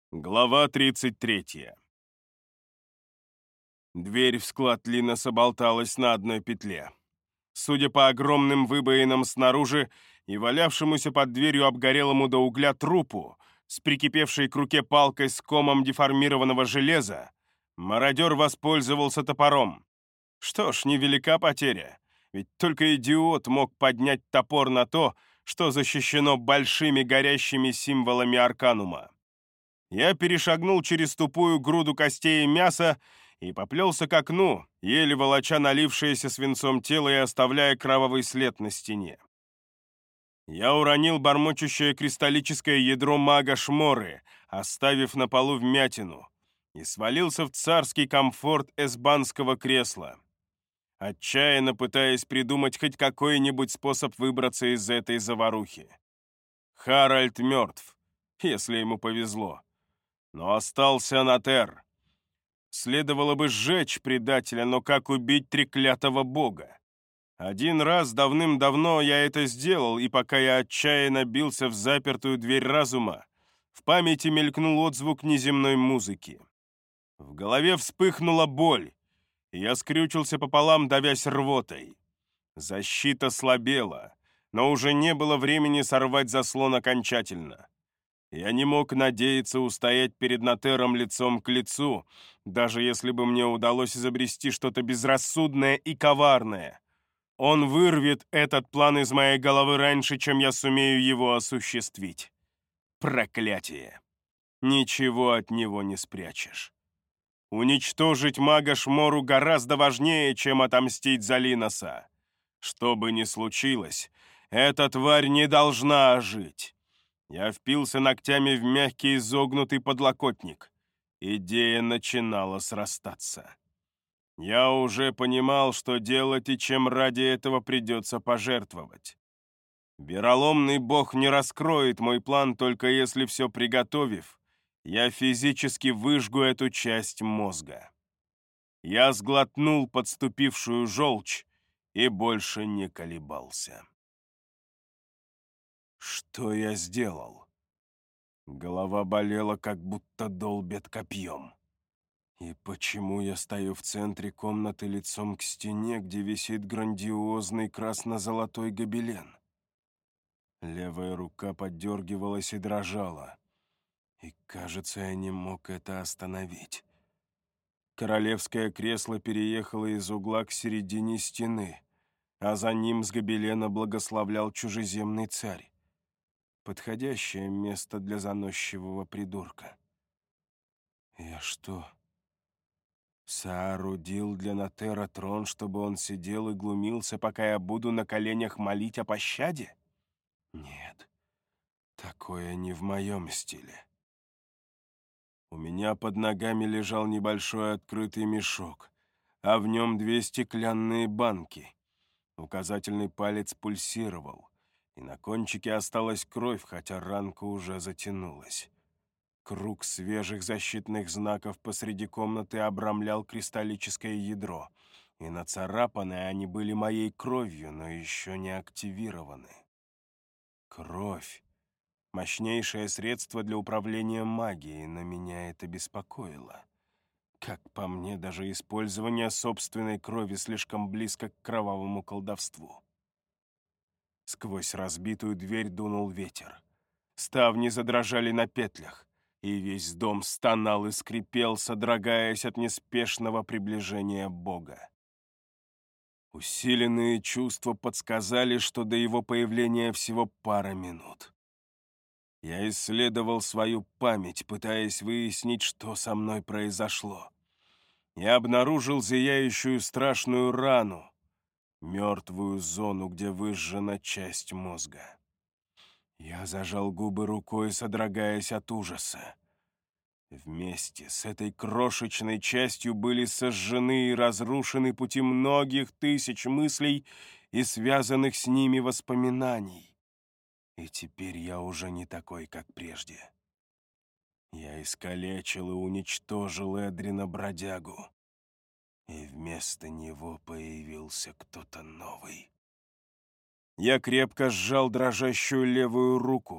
Глава 33. Дверь в склад Линоса болталась на одной петле. Судя по огромным выбоинам снаружи и валявшемуся под дверью обгорелому до угля трупу, с прикипевшей к руке палкой с комом деформированного железа, мародер воспользовался топором. Что ж, невелика потеря, ведь только идиот мог поднять топор на то, что защищено большими горящими символами Арканума. Я перешагнул через тупую груду костей и мяса и поплелся к окну, еле волоча налившееся свинцом тело и оставляя кровавый след на стене. Я уронил бормочущее кристаллическое ядро мага Шморы, оставив на полу вмятину, и свалился в царский комфорт эсбанского кресла, отчаянно пытаясь придумать хоть какой-нибудь способ выбраться из этой заварухи. Харальд мертв, если ему повезло. Но остался Натер. Следовало бы сжечь предателя, но как убить треклятого бога? Один раз давным-давно я это сделал, и пока я отчаянно бился в запертую дверь разума, в памяти мелькнул отзвук неземной музыки. В голове вспыхнула боль, и я скрючился пополам, давясь рвотой. Защита слабела, но уже не было времени сорвать заслон окончательно. Я не мог надеяться устоять перед Натером лицом к лицу, даже если бы мне удалось изобрести что-то безрассудное и коварное. Он вырвет этот план из моей головы раньше, чем я сумею его осуществить. Проклятие! Ничего от него не спрячешь. Уничтожить мага Шмору гораздо важнее, чем отомстить за Линоса. Что бы ни случилось, эта тварь не должна ожить. Я впился ногтями в мягкий изогнутый подлокотник. Идея начинала срастаться. Я уже понимал, что делать и чем ради этого придется пожертвовать. Вероломный бог не раскроет мой план, только если все приготовив, я физически выжгу эту часть мозга. Я сглотнул подступившую желчь и больше не колебался. Что я сделал? Голова болела, как будто долбят копьем. И почему я стою в центре комнаты лицом к стене, где висит грандиозный красно-золотой гобелен? Левая рука поддергивалась и дрожала. И, кажется, я не мог это остановить. Королевское кресло переехало из угла к середине стены, а за ним с гобелена благословлял чужеземный царь. Подходящее место для заносчивого придурка. Я что, соорудил для Натера трон, чтобы он сидел и глумился, пока я буду на коленях молить о пощаде? Нет, такое не в моем стиле. У меня под ногами лежал небольшой открытый мешок, а в нем 2 стеклянные банки. Указательный палец пульсировал, и на кончике осталась кровь, хотя ранка уже затянулась. Круг свежих защитных знаков посреди комнаты обрамлял кристаллическое ядро, и нацарапаны они были моей кровью, но еще не активированы. Кровь — мощнейшее средство для управления магией, но меня это беспокоило. Как по мне, даже использование собственной крови слишком близко к кровавому колдовству. Сквозь разбитую дверь дунул ветер. Ставни задрожали на петлях, и весь дом стонал и скрипел, содрогаясь от неспешного приближения Бога. Усиленные чувства подсказали, что до его появления всего пара минут. Я исследовал свою память, пытаясь выяснить, что со мной произошло. Я обнаружил зияющую страшную рану, мертвую зону, где выжжена часть мозга. Я зажал губы рукой, содрогаясь от ужаса. Вместе с этой крошечной частью были сожжены и разрушены пути многих тысяч мыслей и связанных с ними воспоминаний. И теперь я уже не такой, как прежде. Я искалечил и уничтожил Эдрина-бродягу, и вместо него появился кто-то новый. Я крепко сжал дрожащую левую руку,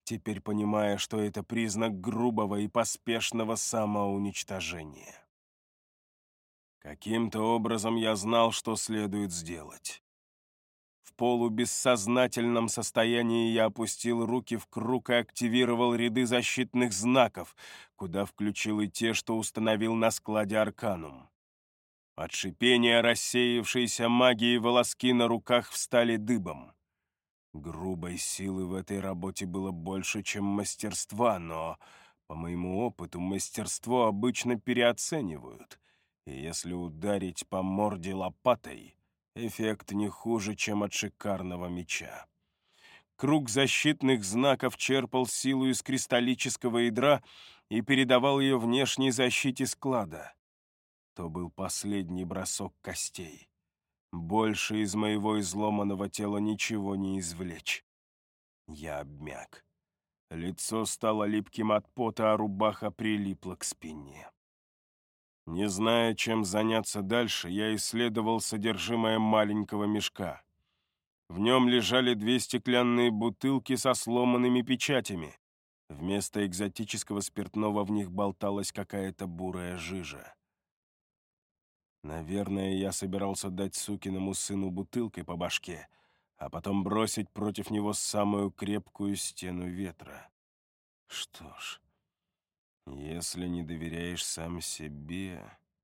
теперь понимая, что это признак грубого и поспешного самоуничтожения. Каким-то образом я знал, что следует сделать. В полубессознательном состоянии я опустил руки в круг и активировал ряды защитных знаков, куда включил и те, что установил на складе Арканум. От шипения рассеявшейся магии волоски на руках встали дыбом. Грубой силы в этой работе было больше, чем мастерства, но, по моему опыту, мастерство обычно переоценивают, и если ударить по морде лопатой, эффект не хуже, чем от шикарного меча. Круг защитных знаков черпал силу из кристаллического ядра и передавал ее внешней защите склада. То был последний бросок костей. Больше из моего изломанного тела ничего не извлечь. Я обмяк. Лицо стало липким от пота, а рубаха прилипла к спине. Не зная, чем заняться дальше, я исследовал содержимое маленького мешка. В нем лежали 2 стеклянные бутылки со сломанными печатями. Вместо экзотического спиртного в них болталась какая-то бурая жижа. Наверное, я собирался дать сукиному сыну бутылкой по башке, а потом бросить против него самую крепкую стену ветра. Что ж, если не доверяешь сам себе...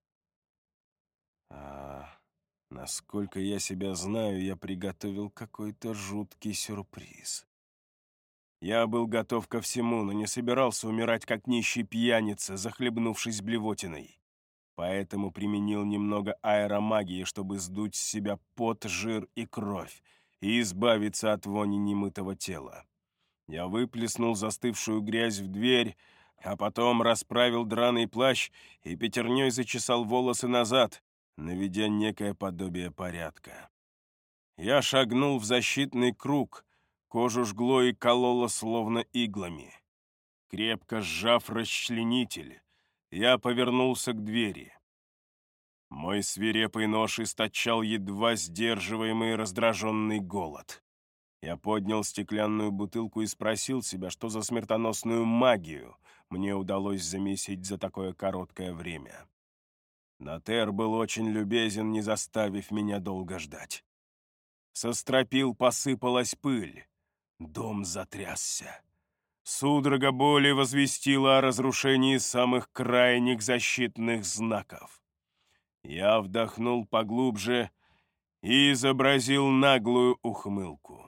Насколько я себя знаю, я приготовил какой-то жуткий сюрприз. Я был готов ко всему, но не собирался умирать как нищий пьяница, захлебнувшись блевотиной. Поэтому применил немного аэромагии, чтобы сдуть с себя пот, жир и кровь и избавиться от вони немытого тела. Я выплеснул застывшую грязь в дверь, а потом расправил драный плащ и пятерней зачесал волосы назад, наведя некое подобие порядка. Я шагнул в защитный круг, кожу жгло и кололо словно иглами. Крепко сжав расчленитель, я повернулся к двери. Мой свирепый нож источал едва сдерживаемый раздраженный голод. Я поднял стеклянную бутылку и спросил себя, что за смертоносную магию мне удалось замесить за такое короткое время. Натер был очень любезен, не заставив меня долго ждать. Со стропил посыпалась пыль. Дом затрясся. Судорога боли возвестила о разрушении самых крайних защитных знаков. Я вдохнул поглубже и изобразил наглую ухмылку.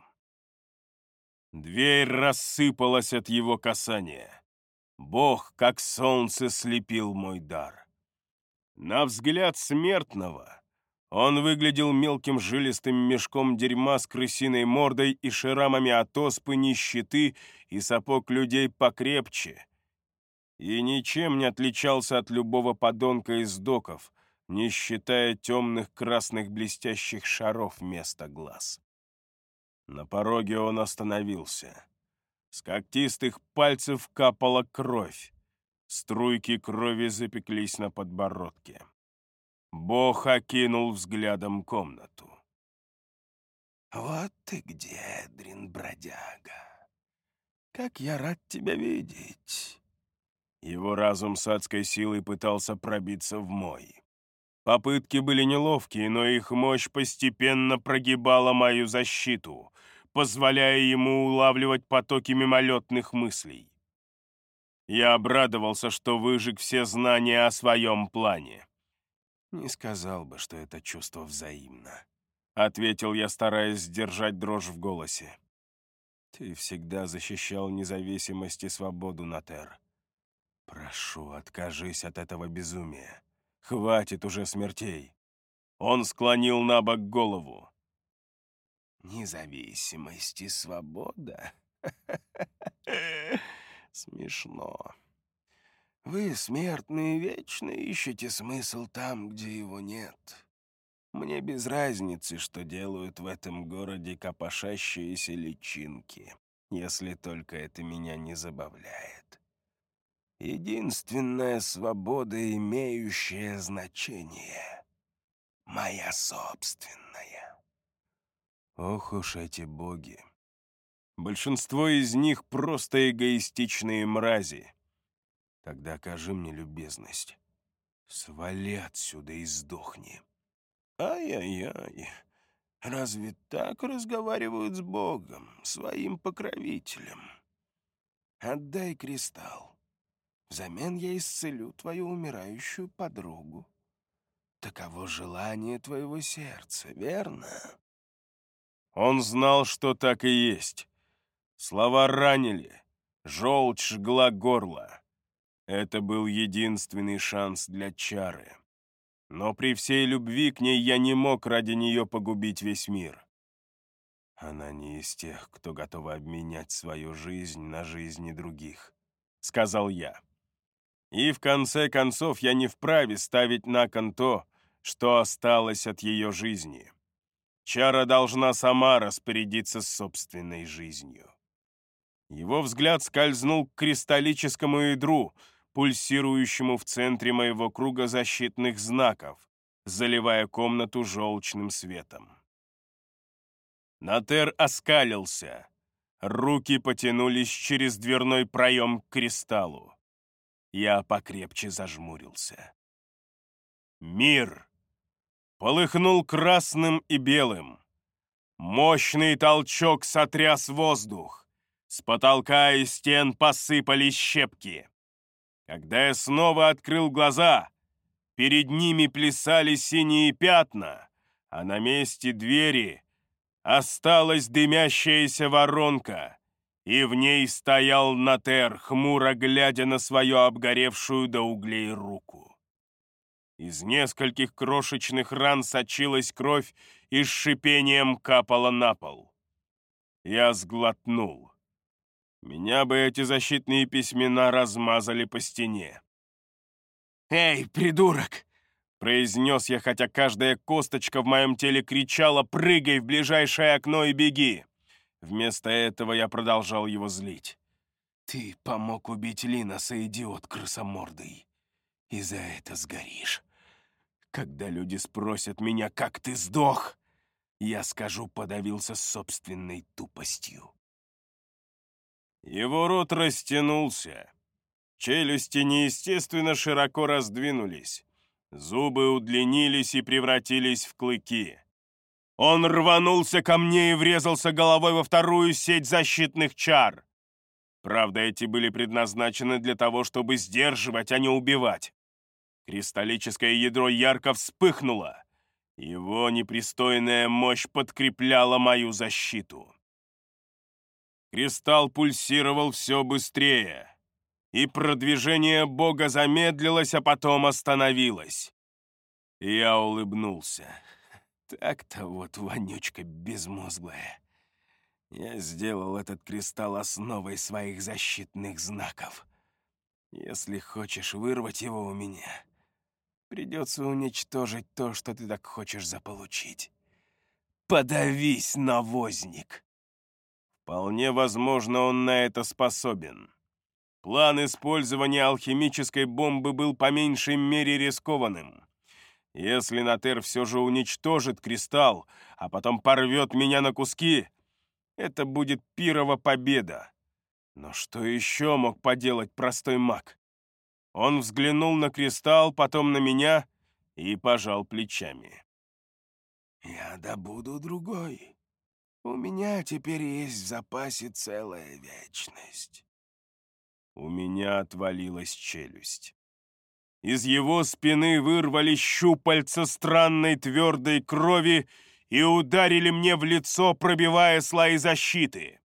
Дверь рассыпалась от его касания. Бог, как солнце, слепил мой дар. На взгляд смертного он выглядел мелким жилистым мешком дерьма с крысиной мордой и шрамами от оспы, нищеты и сапог людей покрепче, и ничем не отличался от любого подонка из доков, не считая темных красных блестящих шаров вместо глаз. На пороге он остановился. С когтистых пальцев капала кровь. Струйки крови запеклись на подбородке. Бог окинул взглядом комнату. «Вот ты где, Эдрин-бродяга! Как я рад тебя видеть!» Его разум с адской силой пытался пробиться в мой. Попытки были неловкие, но их мощь постепенно прогибала мою защиту, позволяя ему улавливать потоки мимолетных мыслей. Я обрадовался, что выжег все знания о своем плане. «Не сказал бы, что это чувство взаимно», — ответил я, стараясь сдержать дрожь в голосе. «Ты всегда защищал независимость и свободу, Натер. Прошу, откажись от этого безумия. Хватит уже смертей». Он склонил на бок голову. «Независимость и свобода? Смешно. Вы, смертные, вечно ищете смысл там, где его нет. Мне без разницы, что делают в этом городе копошащиеся личинки, если только это меня не забавляет. Единственная свобода, имеющая значение — моя собственная». Ох уж эти боги. Большинство из них просто эгоистичные мрази. Тогда окажи мне любезность. Свали отсюда и сдохни. Ай-яй-яй, разве так разговаривают с Богом, своим покровителем? Отдай кристалл. Взамен я исцелю твою умирающую подругу. Таково желание твоего сердца, верно? Он знал, что так и есть. Слова ранили, желчь жгла горло. Это был единственный шанс для Чары. Но при всей любви к ней я не мог ради нее погубить весь мир. Она не из тех, кто готов обменять свою жизнь на жизни других, — сказал я. И в конце концов я не вправе ставить на кон то, что осталось от ее жизни. Чара должна сама распорядиться собственной жизнью. Его взгляд скользнул к кристаллическому ядру, пульсирующему в центре моего круга защитных знаков, заливая комнату желчным светом. Натер оскалился. Руки потянулись через дверной проем к кристаллу. Я покрепче зажмурился. Мир полыхнул красным и белым. Мощный толчок сотряс воздух. С потолка и стен посыпались щепки. Когда я снова открыл глаза, перед ними плясали синие пятна, а на месте двери осталась дымящаяся воронка, и в ней стоял Натер, хмуро глядя на свою обгоревшую до углей руку. Из нескольких крошечных ран сочилась кровь и с шипением капала на пол. Я сглотнул. Меня бы эти защитные письмена размазали по стене. «Эй, придурок!» — произнес я, хотя каждая косточка в моем теле кричала: «Прыгай в ближайшее окно и беги!» Вместо этого я продолжал его злить. «Ты помог убить Линоса, идиот крысомордый, и за это сгоришь. Когда люди спросят меня, как ты сдох, я скажу, подавился собственной тупостью». Его рот растянулся. Челюсти неестественно широко раздвинулись. Зубы удлинились и превратились в клыки. Он рванулся ко мне и врезался головой во вторую сеть защитных чар. Правда, эти были предназначены для того, чтобы сдерживать, а не убивать. Кристаллическое ядро ярко вспыхнуло. Его непристойная мощь подкрепляла мою защиту. Кристалл пульсировал все быстрее, и продвижение Бога замедлилось, а потом остановилось. Я улыбнулся. Так-то вот, вонючка безмозглая. Я сделал этот кристалл основой своих защитных знаков. Если хочешь вырвать его у меня, придется уничтожить то, что ты так хочешь заполучить. Подавись, навозник! Вполне возможно, он на это способен. План использования алхимической бомбы был по меньшей мере рискованным. Если Натер все же уничтожит кристалл, а потом порвет меня на куски, это будет пирова победа. Но что еще мог поделать простой маг? Он взглянул на кристалл, потом на меня и пожал плечами. «Я добуду другой. У меня теперь есть в запасе целая вечность». У меня отвалилась челюсть. Из его спины вырвались щупальца странной твердой крови и ударили мне в лицо, пробивая слои защиты.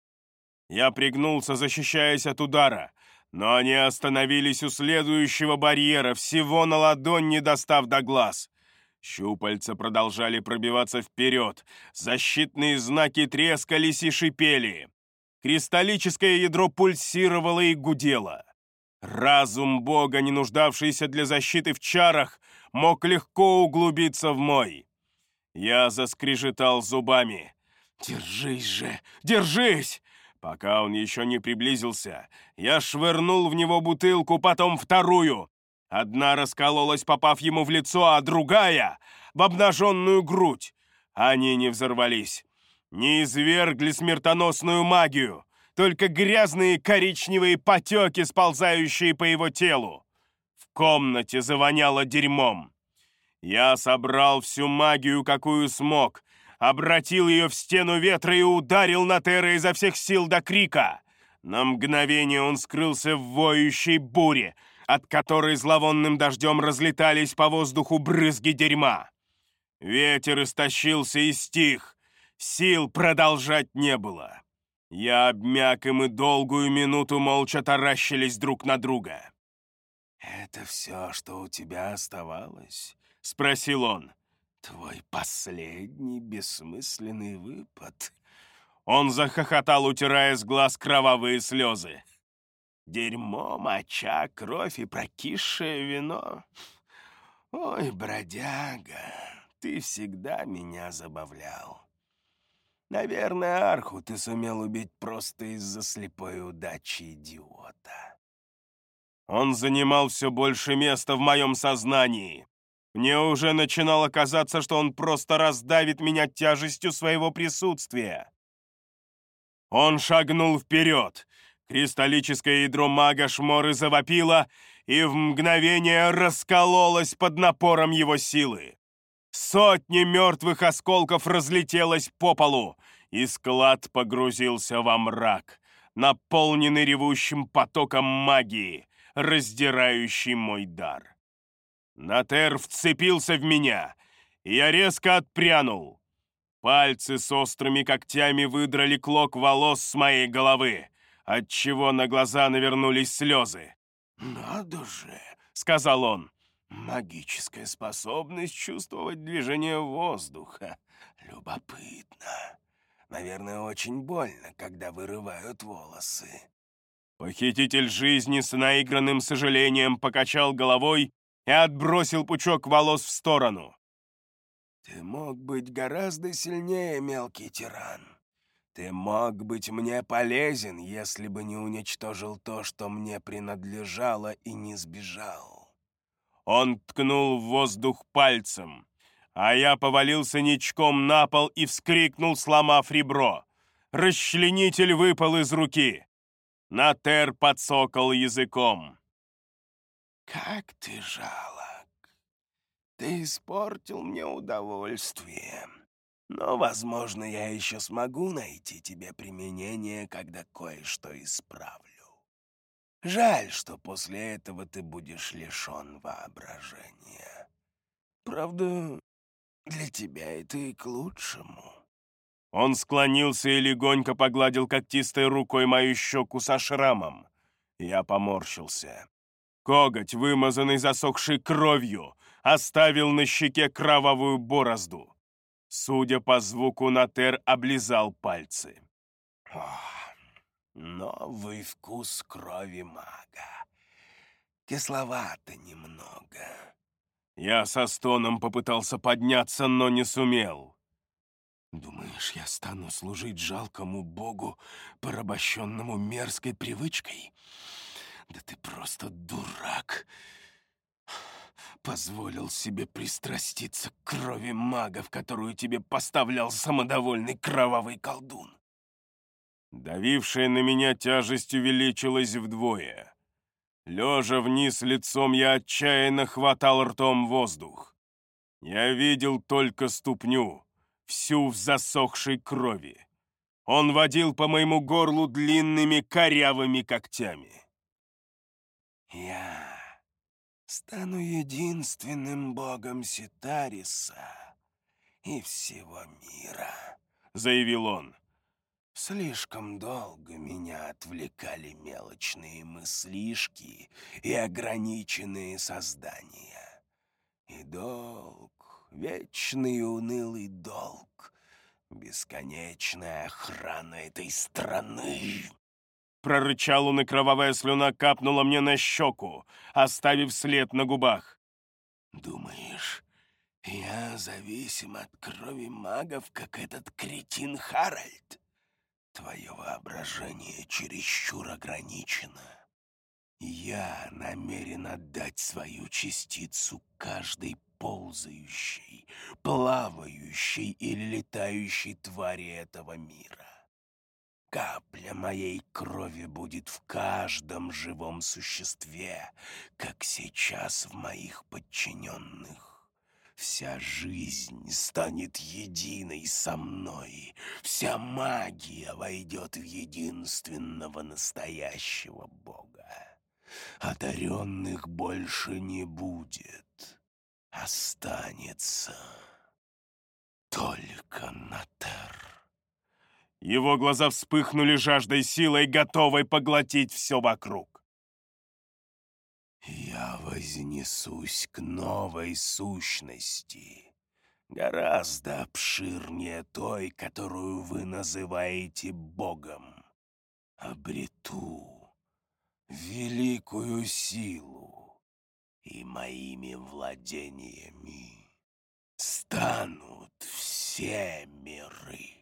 Я пригнулся, защищаясь от удара, но они остановились у следующего барьера, всего на ладонь, не достав до глаз. Щупальца продолжали пробиваться вперед, защитные знаки трескались и шипели. Кристаллическое ядро пульсировало и гудело. Разум Бога, не нуждавшийся для защиты в чарах, мог легко углубиться в мой. Я заскрежетал зубами. «Держись же! Держись!» Пока он еще не приблизился, я швырнул в него бутылку, потом вторую. Одна раскололась, попав ему в лицо, а другая — в обнаженную грудь. Они не взорвались. не извергли смертоносную магию, только грязные коричневые потеки, сползающие по его телу. В комнате завоняло дерьмом. Я собрал всю магию, какую смог, обратил ее в стену ветра и ударил на Терра изо всех сил до крика. На мгновение он скрылся в воющей буре, от которой зловонным дождем разлетались по воздуху брызги дерьма. Ветер истощился и стих, сил продолжать не было. Я обмяк, и мы долгую минуту молча таращились друг на друга. «Это все, что у тебя оставалось?» — спросил он. «Твой последний бессмысленный выпад?» Он захохотал, утирая с глаз кровавые слезы. «Дерьмо, моча, кровь и прокисшее вино. Ой, бродяга, ты всегда меня забавлял. Наверное, Арху ты сумел убить просто из-за слепой удачи идиота». Он занимал все больше места в моем сознании. Мне уже начинало казаться, что он просто раздавит меня тяжестью своего присутствия. Он шагнул вперед. Кристаллическое ядро мага Шморы завопило и в мгновение раскололось под напором его силы. Сотни мертвых осколков разлетелось по полу, и склад погрузился во мрак, наполненный ревущим потоком магии, раздирающий мой дар. Натер вцепился в меня, и я резко отпрянул. Пальцы с острыми когтями выдрали клок волос с моей головы, отчего на глаза навернулись слезы. «Надо же!» — сказал он. «Магическая способность чувствовать движение воздуха. Любопытно. Наверное, очень больно, когда вырывают волосы». Похититель жизни с наигранным сожалением покачал головой и отбросил пучок волос в сторону. «Ты мог быть гораздо сильнее, мелкий тиран. Ты мог быть мне полезен, если бы не уничтожил то, что мне принадлежало, и не сбежал». Он ткнул в воздух пальцем, а я повалился ничком на пол и вскрикнул, сломав ребро. Расчленитель выпал из руки. Натер подсокал языком. «Как ты жалок! Ты испортил мне удовольствие. Но, возможно, я еще смогу найти тебе применение, когда кое-что исправлю. Жаль, что после этого ты будешь лишен воображения. Правда, для тебя это и к лучшему». Он склонился и легонько погладил когтистой рукой мою щеку со шрамом. Я поморщился. Коготь, вымазанный засохшей кровью, оставил на щеке кровавую борозду. Судя по звуку, Натер облизал пальцы. «Ох, новый вкус крови мага. Кисловато немного». Я со стоном попытался подняться, но не сумел. «Думаешь, я стану служить жалкому богу, порабощенному мерзкой привычкой? Да ты просто дурак. Позволил себе пристраститься к крови мага, в которую тебе поставлял самодовольный кровавый колдун». Давившая на меня тяжесть увеличилась вдвое. Лежа вниз лицом, я отчаянно хватал ртом воздух. Я видел только ступню, всю в засохшей крови. Он водил по моему горлу длинными корявыми когтями. «Я стану единственным богом Ситариса и всего мира», — заявил он. «Слишком долго меня отвлекали мелочные мыслишки и ограниченные создания. И долг, вечный и унылый долг, бесконечная охрана этой страны». Прорычал он, и кровавая слюна капнула мне на щеку, оставив след на губах. «Думаешь, я зависим от крови магов, как этот кретин Харальд? Твое воображение чересчур ограничено. Я намерен отдать свою частицу каждой ползающей, плавающей или летающей твари этого мира. Капля моей крови будет в каждом живом существе, как сейчас в моих подчиненных. Вся жизнь станет единой со мной. Вся магия войдет в единственного настоящего Бога. Одаренных больше не будет. Останется только Натер. Его глаза вспыхнули жаждой силой, готовой поглотить все вокруг. Я вознесусь к новой сущности, гораздо обширнее той, которую вы называете Богом. Обрету великую силу, и моими владениями станут все миры,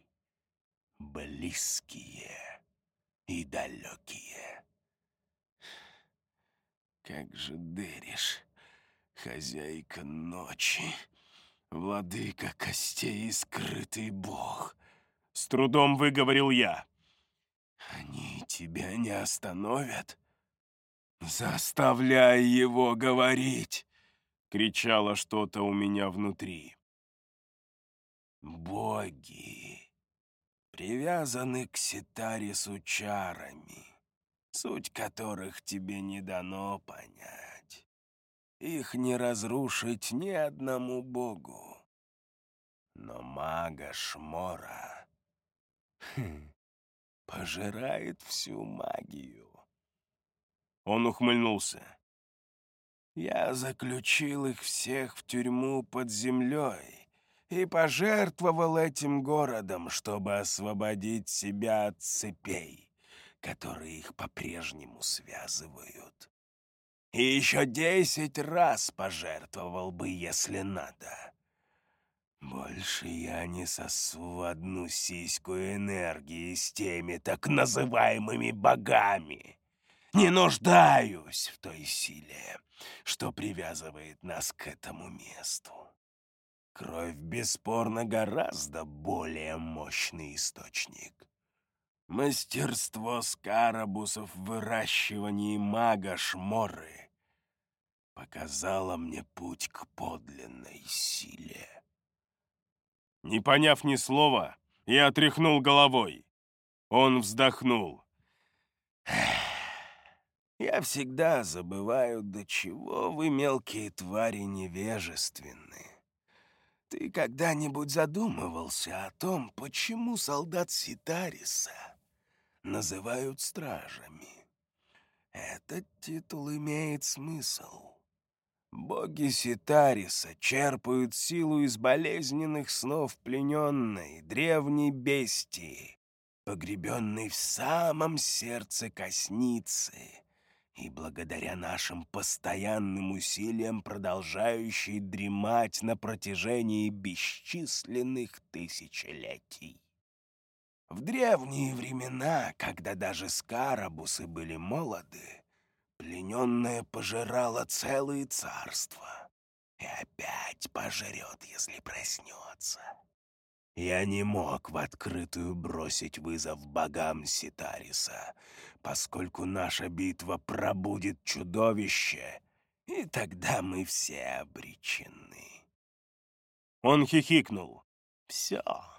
близкие и далекие. Как же Дериш, хозяйка ночи, владыка костей и скрытый бог. С трудом выговорил я. Они тебя не остановят? Заставляй его говорить, Кричало что-то у меня внутри. боги привязаны к Ситарису чарами, суть которых тебе не дано понять. Их не разрушить ни одному богу. Но мага Шмора пожирает всю магию. Он ухмыльнулся. Я заключил их всех в тюрьму под землей и пожертвовал этим городом, чтобы освободить себя от цепей, которые их по-прежнему связывают. И еще 10 раз пожертвовал бы, если надо. Больше я не сосу одну сиську энергии с теми так называемыми богами. Не нуждаюсь в той силе, что привязывает нас к этому месту. Кровь бесспорно гораздо более мощный источник. Мастерство скарабусов в выращивании мага Шморы показало мне путь к подлинной силе. Не поняв ни слова, я тряхнул головой. Он вздохнул. Я всегда забываю, до чего вы, мелкие твари, невежественны. Ты когда-нибудь задумывался о том, почему солдат Ситариса называют стражами? Этот титул имеет смысл. Боги Ситариса черпают силу из болезненных снов плененной, древней бестии, погребенной в самом сердце косницы, и благодаря нашим постоянным усилиям продолжающей дремать на протяжении бесчисленных тысячелетий. В древние времена, когда даже скарабусы были молоды, плененная пожирала целые царства и опять пожрет, если проснется. Я не мог в открытую бросить вызов богам Ситариса, поскольку наша битва пробудит чудовище, и тогда мы все обречены. Он хихикнул. Все,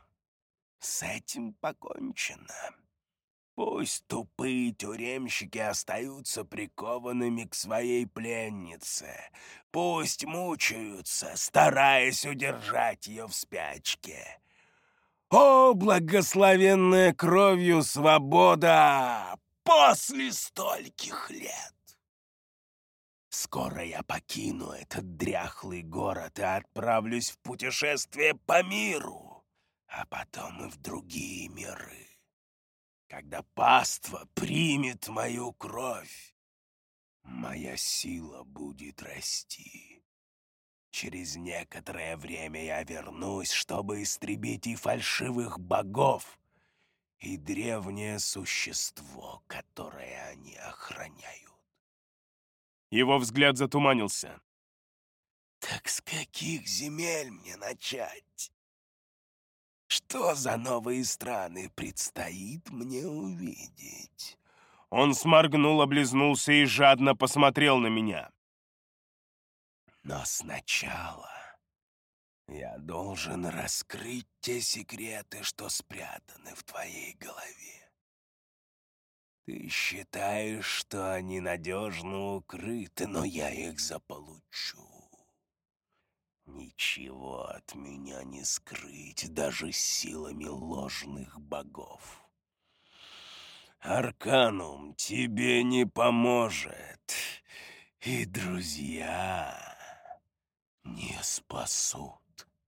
с этим покончено. Пусть тупые тюремщики остаются прикованными к своей пленнице. Пусть мучаются, стараясь удержать ее в спячке. О, благословенная кровью свобода после стольких лет! Скоро я покину этот дряхлый город и отправлюсь в путешествие по миру, а потом и в другие миры. Когда паства примет мою кровь, моя сила будет расти. Через некоторое время я вернусь, чтобы истребить и фальшивых богов, и древнее существо, которое они охраняют. Его взгляд затуманился. Так с каких земель мне начать? Что за новые страны предстоит мне увидеть? Он сморгнул, облизнулся и жадно посмотрел на меня. Но сначала я должен раскрыть те секреты, что спрятаны в твоей голове. Ты считаешь, что они надежно укрыты, но я их заполучу. Ничего от меня не скрыть даже силами ложных богов. Арканум тебе не поможет, и друзья не спасут.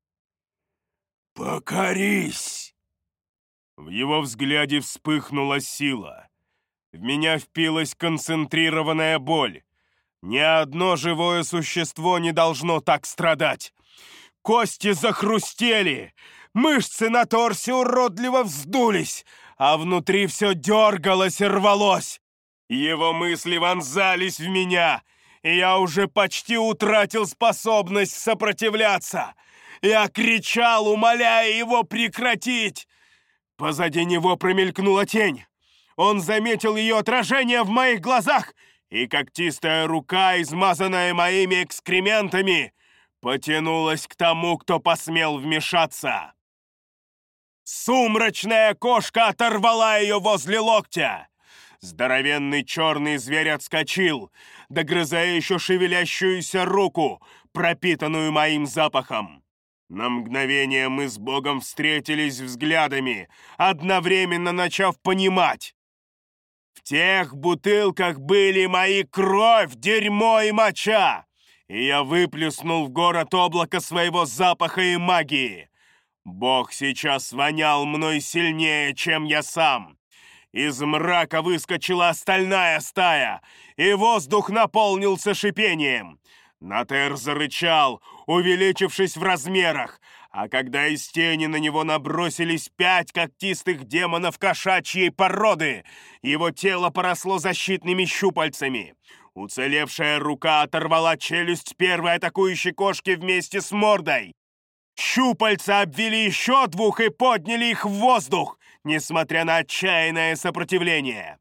Покорись! В его взгляде вспыхнула сила. В меня впилась концентрированная боль. Ни одно живое существо не должно так страдать. Кости захрустели, мышцы на торсе уродливо вздулись, а внутри все дергалось и рвалось. Его мысли вонзались в меня, и я уже почти утратил способность сопротивляться. Я кричал, умоляя его прекратить. Позади него промелькнула тень. Он заметил ее отражение в моих глазах, и когтистая рука, измазанная моими экскрементами, потянулась к тому, кто посмел вмешаться. Сумрачная кошка оторвала ее возле локтя. Здоровенный черный зверь отскочил, догрызая еще шевелящуюся руку, пропитанную моим запахом. На мгновение мы с Богом встретились взглядами, одновременно начав понимать. В тех бутылках были мои кровь, дерьмо и моча, и я выплеснул в город облако своего запаха и магии. Бог сейчас вонял мной сильнее, чем я сам. Из мрака выскочила остальная стая, и воздух наполнился шипением. Натер зарычал, увеличившись в размерах, а когда из тени на него набросились 5 когтистых демонов кошачьей породы, его тело поросло защитными щупальцами. Уцелевшая рука оторвала челюсть первой атакующей кошки вместе с мордой. Щупальца обвели еще 2 и подняли их в воздух, несмотря на отчаянное сопротивление.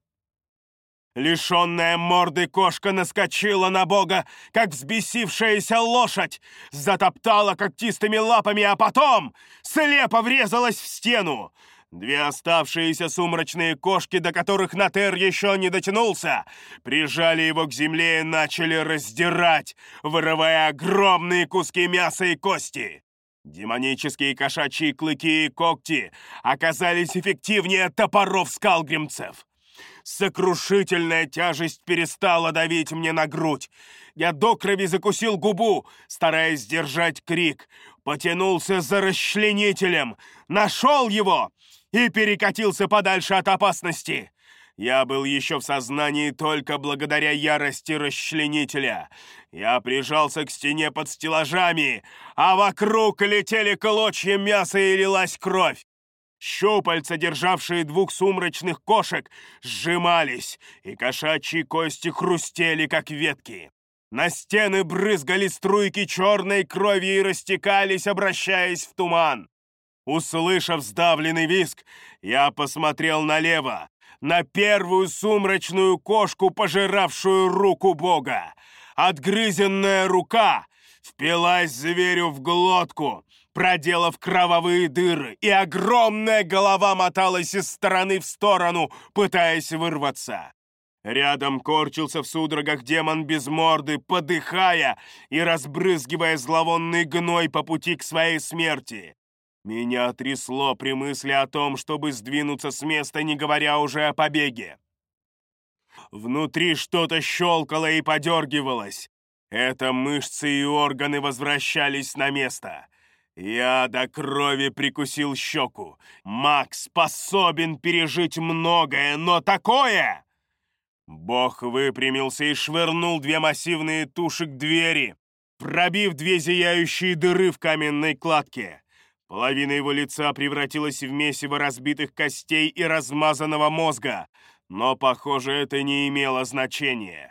Лишенная морды кошка наскочила на Бога, как взбесившаяся лошадь, затоптала когтистыми лапами, а потом слепо врезалась в стену. 2 оставшиеся сумрачные кошки, до которых Натер еще не дотянулся, прижали его к земле и начали раздирать, вырывая огромные куски мяса и кости. Демонические кошачьи клыки и когти оказались эффективнее топоров скалгримцев. Сокрушительная тяжесть перестала давить мне на грудь. Я до крови закусил губу, стараясь сдержать крик. Потянулся за расчленителем, нашел его и перекатился подальше от опасности. Я был еще в сознании только благодаря ярости расчленителя. Я прижался к стене под стеллажами, а вокруг летели клочья мяса и лилась кровь. Щупальца, державшие 2 сумрачных кошек, сжимались, и кошачьи кости хрустели, как ветки. На стены брызгали струйки черной крови и растекались, обращаясь в туман. Услышав сдавленный визг, я посмотрел налево, на первую сумрачную кошку, пожиравшую руку Бога. Отгрызенная рука впилась зверю в глотку, проделав кровавые дыры, и огромная голова моталась из стороны в сторону, пытаясь вырваться. Рядом корчился в судорогах демон без морды, подыхая и разбрызгивая зловонный гной по пути к своей смерти. Меня трясло при мысли о том, чтобы сдвинуться с места, не говоря уже о побеге. Внутри что-то щелкало и подергивалось. Это мышцы и органы возвращались на место. Я до крови прикусил щеку. Маг способен пережить многое, но такое... Бог выпрямился и швырнул 2 массивные туши к двери, пробив 2 зияющие дыры в каменной кладке. Половина его лица превратилась в месиво разбитых костей и размазанного мозга, но, похоже, это не имело значения.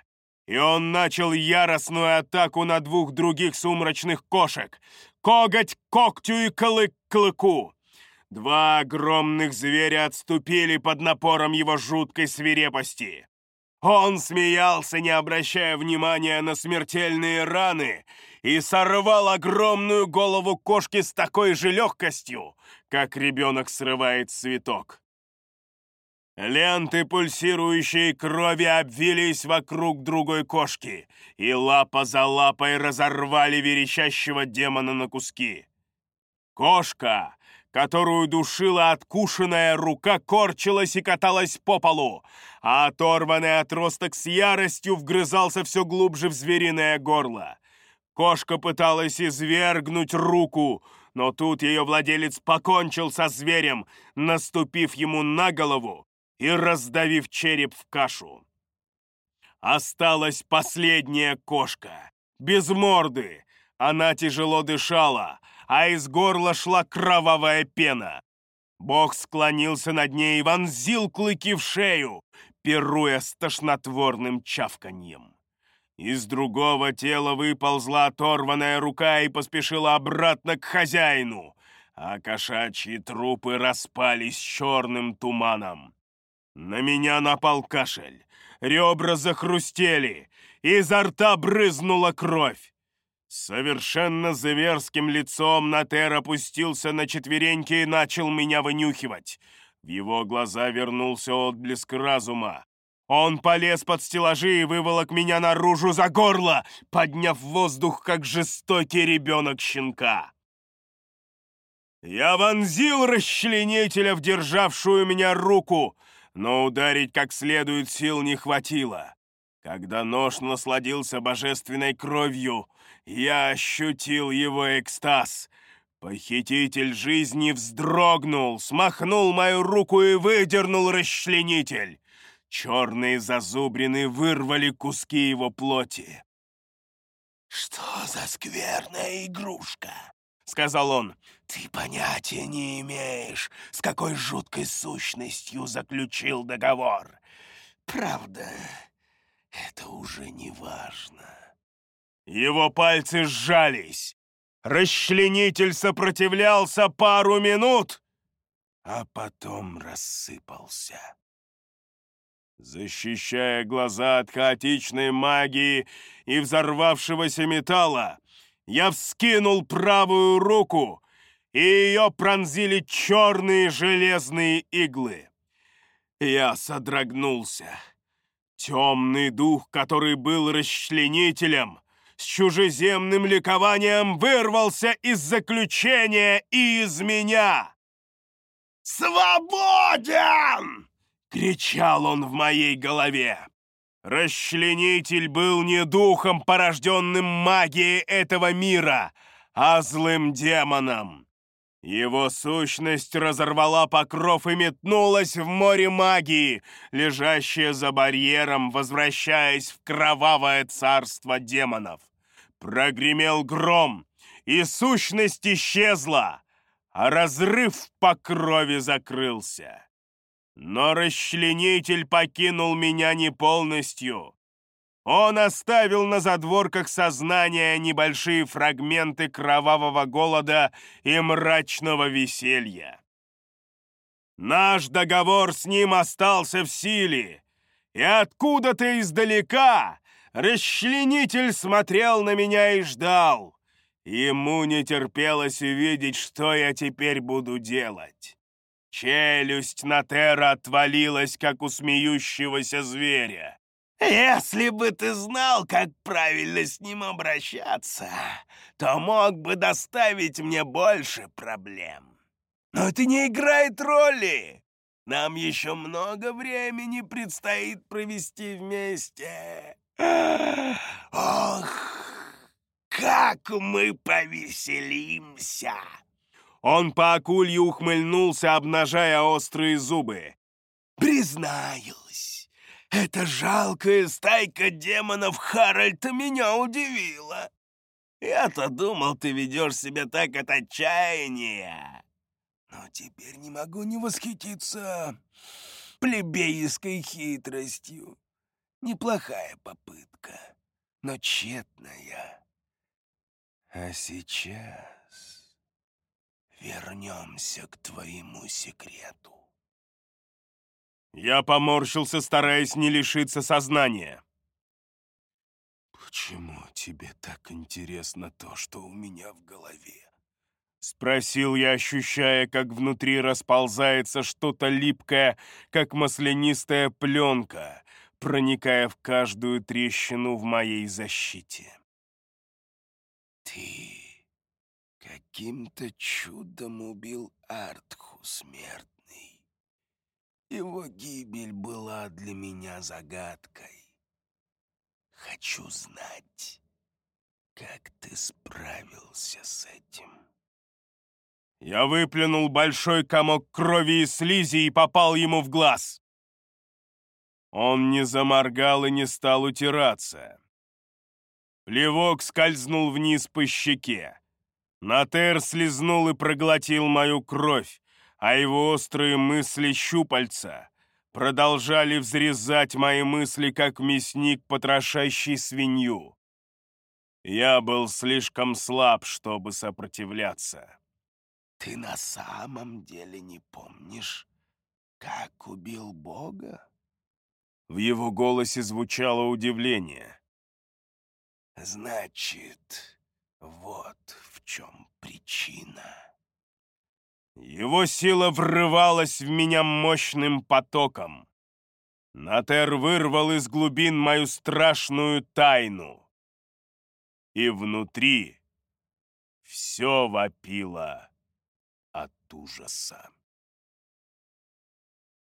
и он начал яростную атаку на двух других сумрачных кошек — коготь к когтю и клык к клыку. Два огромных зверя отступили под напором его жуткой свирепости. Он смеялся, не обращая внимания на смертельные раны, и сорвал огромную голову кошки с такой же легкостью, как ребенок срывает цветок. Ленты пульсирующей крови обвились вокруг другой кошки, и лапа за лапой разорвали верещащего демона на куски. Кошка, которую душила откушенная рука, корчилась и каталась по полу, а оторванный отросток с яростью вгрызался все глубже в звериное горло. Кошка пыталась извергнуть руку, но тут ее владелец покончил со зверем, наступив ему на голову и раздавив череп в кашу. Осталась последняя кошка, без морды. Она тяжело дышала, а из горла шла кровавая пена. Бог склонился над ней и вонзил клыки в шею, пируя с тошнотворным чавканьем. Из другого тела выползла оторванная рука и поспешила обратно к хозяину, а кошачьи трупы распались черным туманом. На меня напал кашель, ребра захрустели, изо рта брызнула кровь. Совершенно зверским лицом Натер опустился на четвереньки и начал меня вынюхивать. В его глаза вернулся отблеск разума. Он полез под стеллажи и выволок меня наружу за горло, подняв в воздух, как жестокий ребенок щенка. Я вонзил расчленителя в державшую меня руку, но ударить как следует сил не хватило. Когда нож насладился божественной кровью, я ощутил его экстаз. Похититель жизни вздрогнул, смахнул мою руку и выдернул расчленитель. Черные зазубрины вырвали куски его плоти. «Что за скверная игрушка?» — сказал он. «Ты понятия не имеешь, с какой жуткой сущностью заключил договор. Правда, это уже не важно». Его пальцы сжались. Расчленитель сопротивлялся пару минут, а потом рассыпался. Защищая глаза от хаотичной магии и взорвавшегося металла, я вскинул правую руку, и ее пронзили черные железные иглы. Я содрогнулся. Темный дух, который был расчленителем, с чужеземным ликованием вырвался из заключения и из меня. «Свободен!» — кричал он в моей голове. Расчленитель был не духом, порожденным магией этого мира, а злым демоном. Его сущность разорвала покров и метнулась в море магии, лежащее за барьером, возвращаясь в кровавое царство демонов. Прогремел гром, и сущность исчезла, а разрыв в покрове закрылся. Но расчленитель покинул меня не полностью. Он оставил на задворках сознания небольшие фрагменты кровавого голода и мрачного веселья. Наш договор с ним остался в силе, и откуда-то издалека расчленитель смотрел на меня и ждал. Ему не терпелось увидеть, что я теперь буду делать. Челюсть Натера отвалилась, как у смеющегося зверя. «Если бы ты знал, как правильно с ним обращаться, то мог бы доставить мне больше проблем. Но это не играет роли. Нам еще много времени предстоит провести вместе. Ох, как мы повеселимся!» Он по акулье ухмыльнулся, обнажая острые зубы. «Признаюсь, эта жалкая стайка демонов Харальда меня удивила. Я-то думал, ты ведешь себя так от отчаяния. Но теперь не могу не восхититься плебейской хитростью. Неплохая попытка, но тщетная. А сейчас вернемся к твоему секрету. Я поморщился, стараясь не лишиться сознания. «Почему тебе так интересно то, что у меня в голове?» Спросил я, ощущая, как внутри расползается что-то липкое, как маслянистая пленка, проникая в каждую трещину в моей защите. «Ты каким-то чудом убил Артху, смертный. Его гибель была для меня загадкой. Хочу знать, как ты справился с этим». Я выплюнул большой комок крови и слизи и попал ему в глаз. Он не заморгал и не стал утираться. Плевок скользнул вниз по щеке. Натер слезнул и проглотил мою кровь, а его острые мысли-щупальца продолжали взрезать мои мысли, как мясник, потрошащий свинью. Я был слишком слаб, чтобы сопротивляться. «Ты на самом деле не помнишь, как убил Бога?» В его голосе звучало удивление. «Значит, вот в чем причина». Его сила врывалась в меня мощным потоком. Натер вырвал из глубин мою страшную тайну. И внутри все вопило от ужаса.